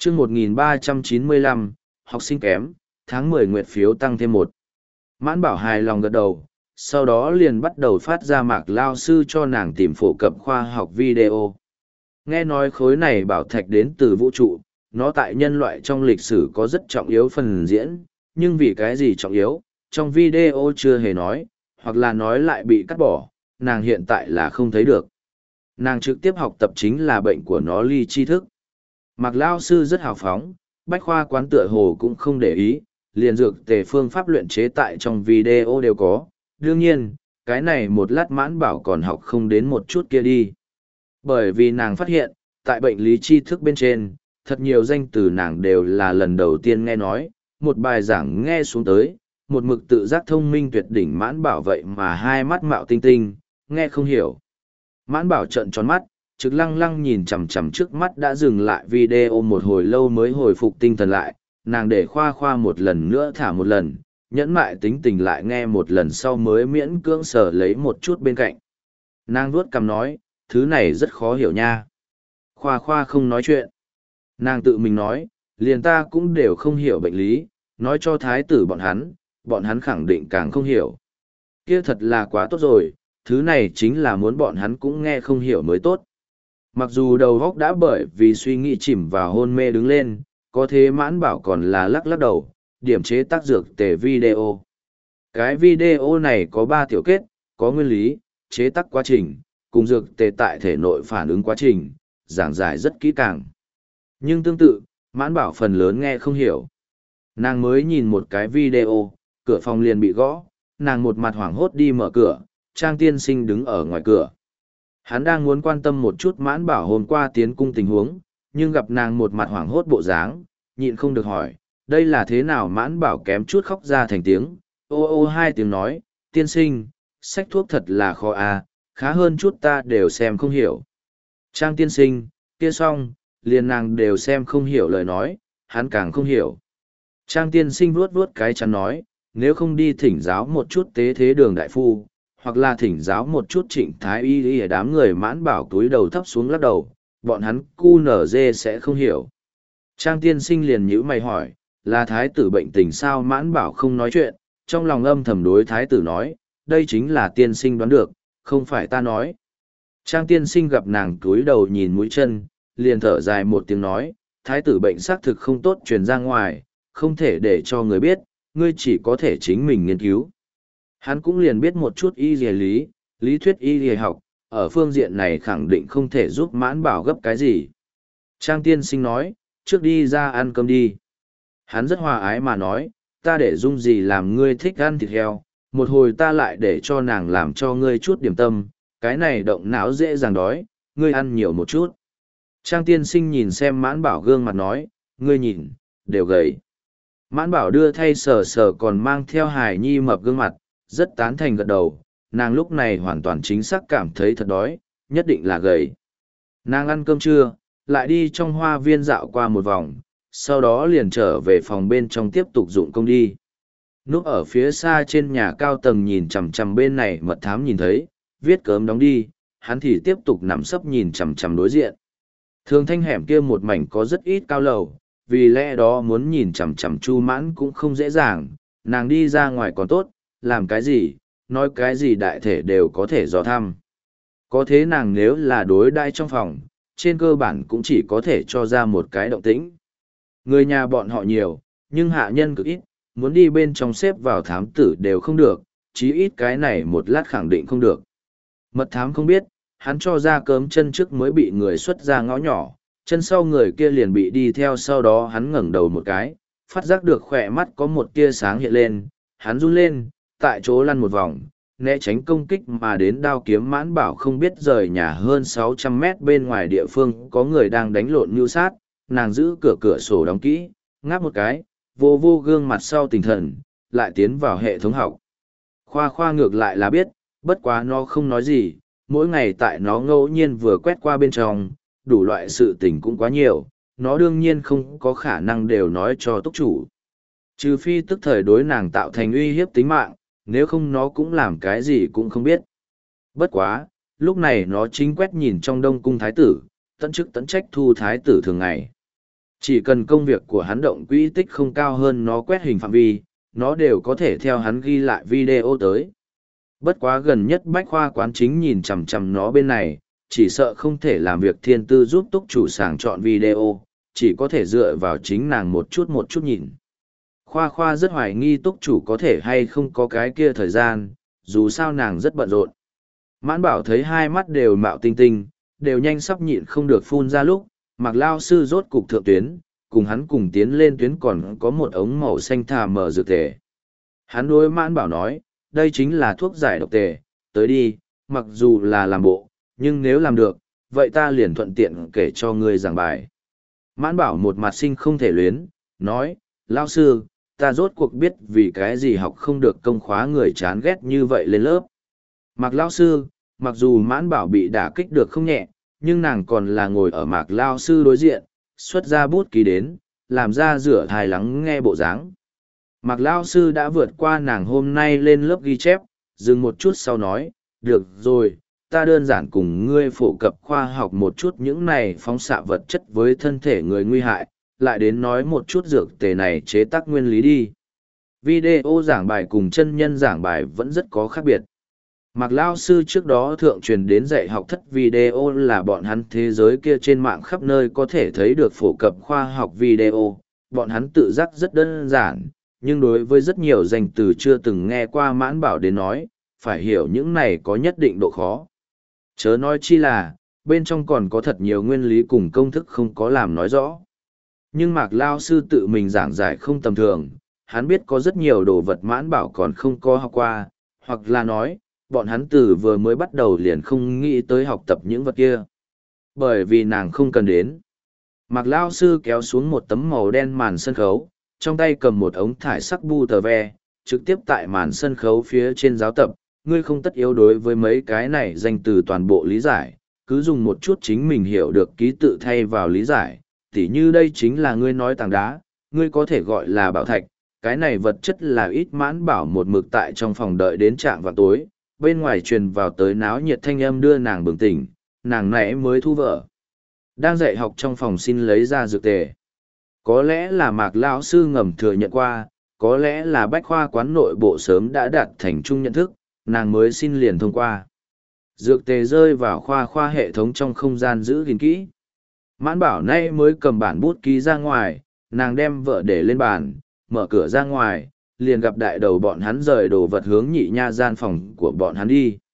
chương 1395, học sinh kém, tháng 10 nguyệt phiếu tăng thêm một. Mãn Bảo hài lòng gật đầu, sau đó liền bắt đầu phát ra Mạc lao sư cho nàng tìm phổ cập khoa học video. Nghe nói khối này bảo thạch đến từ vũ trụ, nó tại nhân loại trong lịch sử có rất trọng yếu phần diễn, nhưng vì cái gì trọng yếu, trong video chưa hề nói, hoặc là nói lại bị cắt bỏ, nàng hiện tại là không thấy được. Nàng trực tiếp học tập chính là bệnh của nó ly tri thức. Mạc lao sư rất hào phóng, bách khoa quán tựa hồ cũng không để ý, liền dược tề phương pháp luyện chế tại trong video đều có. Đương nhiên, cái này một lát Mãn Bảo còn học không đến một chút kia đi. Bởi vì nàng phát hiện, tại bệnh lý tri thức bên trên, thật nhiều danh từ nàng đều là lần đầu tiên nghe nói, một bài giảng nghe xuống tới, một mực tự giác thông minh tuyệt đỉnh Mãn Bảo vậy mà hai mắt mạo tinh tinh, nghe không hiểu. Mãn Bảo trợn tròn mắt, trực lăng lăng nhìn chằm chằm trước mắt đã dừng lại video một hồi lâu mới hồi phục tinh thần lại, nàng để khoa khoa một lần nữa thả một lần, nhẫn mại tính tình lại nghe một lần sau mới miễn cưỡng sở lấy một chút bên cạnh. Nàng vuốt cằm nói, thứ này rất khó hiểu nha. Khoa khoa không nói chuyện. Nàng tự mình nói, liền ta cũng đều không hiểu bệnh lý, nói cho thái tử bọn hắn khẳng định càng không hiểu. Kia thật là quá tốt rồi, thứ này chính là muốn bọn hắn cũng nghe không hiểu mới tốt. Mặc dù đầu óc đã bởi vì suy nghĩ chìm vào hôn mê đứng lên, có thế Mãn Bảo còn là lắc lắc đầu, điểm chế tác dược tề video. Cái video này có 3 tiểu kết, có nguyên lý, chế tác quá trình, cùng dược tề tại thể nội phản ứng quá trình, giảng giải rất kỹ càng. Nhưng tương tự, Mãn Bảo phần lớn nghe không hiểu. Nàng mới nhìn một cái video, cửa phòng liền bị gõ, nàng một mặt hoảng hốt đi mở cửa, Trang tiên sinh đứng ở ngoài cửa. Hắn đang muốn quan tâm một chút Mãn Bảo hôm qua tiến cung tình huống, nhưng gặp nàng một mặt hoảng hốt bộ dáng, nhịn không được hỏi, đây là thế nào? Mãn Bảo kém chút khóc ra thành tiếng, ô ô hai tiếng nói, tiên sinh, sách thuốc thật là khó à, khá hơn chút ta đều xem không hiểu. Trang tiên sinh, kia xong, liền nàng đều xem không hiểu lời nói, hắn càng không hiểu. Trang tiên sinh vuốt vuốt cái chắn nói, nếu không đi thỉnh giáo một chút tế thế đường đại phu, hoặc là thỉnh giáo một chút Trịnh thái y ở đám người. Mãn Bảo túi đầu thấp xuống lắc đầu, bọn hắn cu nở dê sẽ không hiểu. Trang tiên sinh liền nhíu mày hỏi, là thái tử bệnh tình sao? Mãn Bảo không nói chuyện, trong lòng âm thầm đối thái tử nói, đây chính là tiên sinh đoán được, không phải ta nói. Trang tiên sinh gặp nàng túi đầu nhìn mũi chân, liền thở dài một tiếng nói, thái tử bệnh xác thực không tốt truyền ra ngoài, không thể để cho người biết, ngươi chỉ có thể chính mình nghiên cứu. Hắn cũng liền biết một chút y lý thuyết y học, ở phương diện này khẳng định không thể giúp Mãn Bảo gấp cái gì. Trang tiên sinh nói, trước đi ra ăn cơm đi. Hắn rất hòa ái mà nói, ta để Dung gì làm ngươi thích ăn thịt heo, một hồi ta lại để cho nàng làm cho ngươi chút điểm tâm, cái này động não dễ dàng đói, ngươi ăn nhiều một chút. Trang tiên sinh nhìn xem Mãn Bảo gương mặt nói, ngươi nhìn, đều gầy. Mãn Bảo đưa thay sờ sờ còn mang theo hài nhi mập gương mặt, rất tán thành gật đầu, nàng lúc này hoàn toàn chính xác cảm thấy thật đói, nhất định là gầy. Nàng ăn cơm trưa, lại đi trong hoa viên dạo qua một vòng, sau đó liền trở về phòng bên trong tiếp tục dụng công đi. Núp ở phía xa trên nhà cao tầng nhìn chằm chằm bên này mật thám nhìn thấy, viết cớm đóng đi, hắn thì tiếp tục nằm sấp nhìn chằm chằm đối diện. Thường thanh hẻm kia một mảnh có rất ít cao lầu, vì lẽ đó muốn nhìn chằm chằm Chu Mãn cũng không dễ dàng, nàng đi ra ngoài còn tốt, làm cái gì, nói cái gì đại thể đều có thể dò thăm. Có thế nàng nếu là đối đãi trong phòng, trên cơ bản cũng chỉ có thể cho ra một cái động tĩnh. Người nhà bọn họ nhiều, nhưng hạ nhân cực ít, muốn đi bên trong xếp vào thám tử đều không được, chí ít cái này một lát khẳng định không được. Mật thám không biết, hắn cho ra cớm chân trước mới bị người xuất ra ngõ nhỏ, chân sau người kia liền bị đi theo, sau đó hắn ngẩng đầu một cái, phát giác được khỏe mắt có một tia sáng hiện lên, hắn run lên, tại chỗ lăn một vòng, né tránh công kích mà đến đao kiếm. Mãn Bảo không biết rời nhà hơn 600 mét bên ngoài địa phương có người đang đánh lộn mưu sát, nàng giữ cửa sổ đóng kỹ, ngáp một cái, vô vô gương mặt sau tinh thần, lại tiến vào hệ thống học. Khoa khoa ngược lại là biết, bất quá nó không nói gì, mỗi ngày tại nó ngẫu nhiên vừa quét qua bên trong, đủ loại sự tình cũng quá nhiều, nó đương nhiên không có khả năng đều nói cho túc chủ. Trừ phi tức thời đối nàng tạo thành uy hiếp tính mạng, nếu không nó cũng làm cái gì cũng không biết. Bất quá, lúc này nó chính quét nhìn trong Đông cung thái tử, tận chức tận trách thu thái tử thường ngày. Chỉ cần công việc của hắn động quỹ tích không cao hơn nó quét hình phạm vi, nó đều có thể theo hắn ghi lại video tới. Bất quá gần nhất bách khoa quán chính nhìn chằm chằm nó bên này, chỉ sợ không thể làm việc thiên tư giúp túc chủ sàng chọn video, chỉ có thể dựa vào chính nàng một chút nhìn. Khoa khoa rất hoài nghi túc chủ có thể hay không có cái kia thời gian, dù sao nàng rất bận rộn. Mãn bảo thấy hai mắt đều mạo tinh tinh, đều nhanh sắp nhịn không được phun ra lúc, Mạc Lao sư rốt cục thượng tuyến, cùng hắn cùng tiến lên tuyến còn có một ống màu xanh thà mở dược tề. Hắn đối mãn bảo nói, đây chính là thuốc giải độc tề, tới đi, mặc dù là làm bộ, nhưng nếu làm được, vậy ta liền thuận tiện kể cho ngươi giảng bài. Mãn bảo một mặt sinh không thể luyến, nói, Lao sư, ta rốt cuộc biết vì cái gì học không được công khóa người chán ghét như vậy lên lớp. Mạc Lao sư, mặc dù mãn bảo bị đả kích được không nhẹ, nhưng nàng còn là ngồi ở Mạc Lao sư đối diện, xuất ra bút ký đến, làm ra rửa thai lắng nghe bộ dáng. Mạc Lao sư đã vượt qua nàng hôm nay lên lớp ghi chép, dừng một chút sau nói, được rồi, ta đơn giản cùng ngươi phổ cập khoa học một chút những này phóng xạ vật chất với thân thể người nguy hại, lại đến nói một chút dược tề này chế tác nguyên lý đi. Video giảng bài cùng chân nhân giảng bài vẫn rất có khác biệt. Mạc Lao sư trước đó thượng truyền đến dạy học thất video là bọn hắn thế giới kia trên mạng khắp nơi có thể thấy được phổ cập khoa học video, bọn hắn tự giác rất đơn giản, nhưng đối với rất nhiều danh từ chưa từng nghe qua mãn bảo đến nói, phải hiểu những này có nhất định độ khó. Chớ nói chi là, bên trong còn có thật nhiều nguyên lý cùng công thức không có làm nói rõ. Nhưng Mạc Lao sư tự mình giảng giải không tầm thường, hắn biết có rất nhiều đồ vật mãn bảo còn không có học qua, hoặc là nói, bọn hắn từ vừa mới bắt đầu liền không nghĩ tới học tập những vật kia. Bởi vì nàng không cần đến. Mạc Lao sư kéo xuống một tấm màu đen màn sân khấu, trong tay cầm một ống thải sắc bu tờ ve, trực tiếp tại màn sân khấu phía trên giáo tập, ngươi không tất yếu đối với mấy cái này danh từ toàn bộ lý giải, cứ dùng một chút chính mình hiểu được ký tự thay vào lý giải, tỉ như đây chính là ngươi nói tảng đá, ngươi có thể gọi là bảo thạch, cái này vật chất là ít mãn bảo một mực tại trong phòng đợi đến trạm vào tối, bên ngoài truyền vào tới náo nhiệt thanh âm đưa nàng bừng tỉnh, nàng nãy mới thu vợ. Đang dạy học trong phòng xin lấy ra dược tề. Có lẽ là Mạc Lão sư ngầm thừa nhận qua, có lẽ là bách khoa quán nội bộ sớm đã đạt thành chung nhận thức, nàng mới xin liền thông qua. Dược tề rơi vào khoa hệ thống trong không gian giữ gìn kỹ. Mãn bảo nay mới cầm bản bút ký ra ngoài, nàng đem vợ để lên bàn, mở cửa ra ngoài, liền gặp đại đầu bọn hắn rời đồ vật hướng nhị nha gian phòng của bọn hắn đi.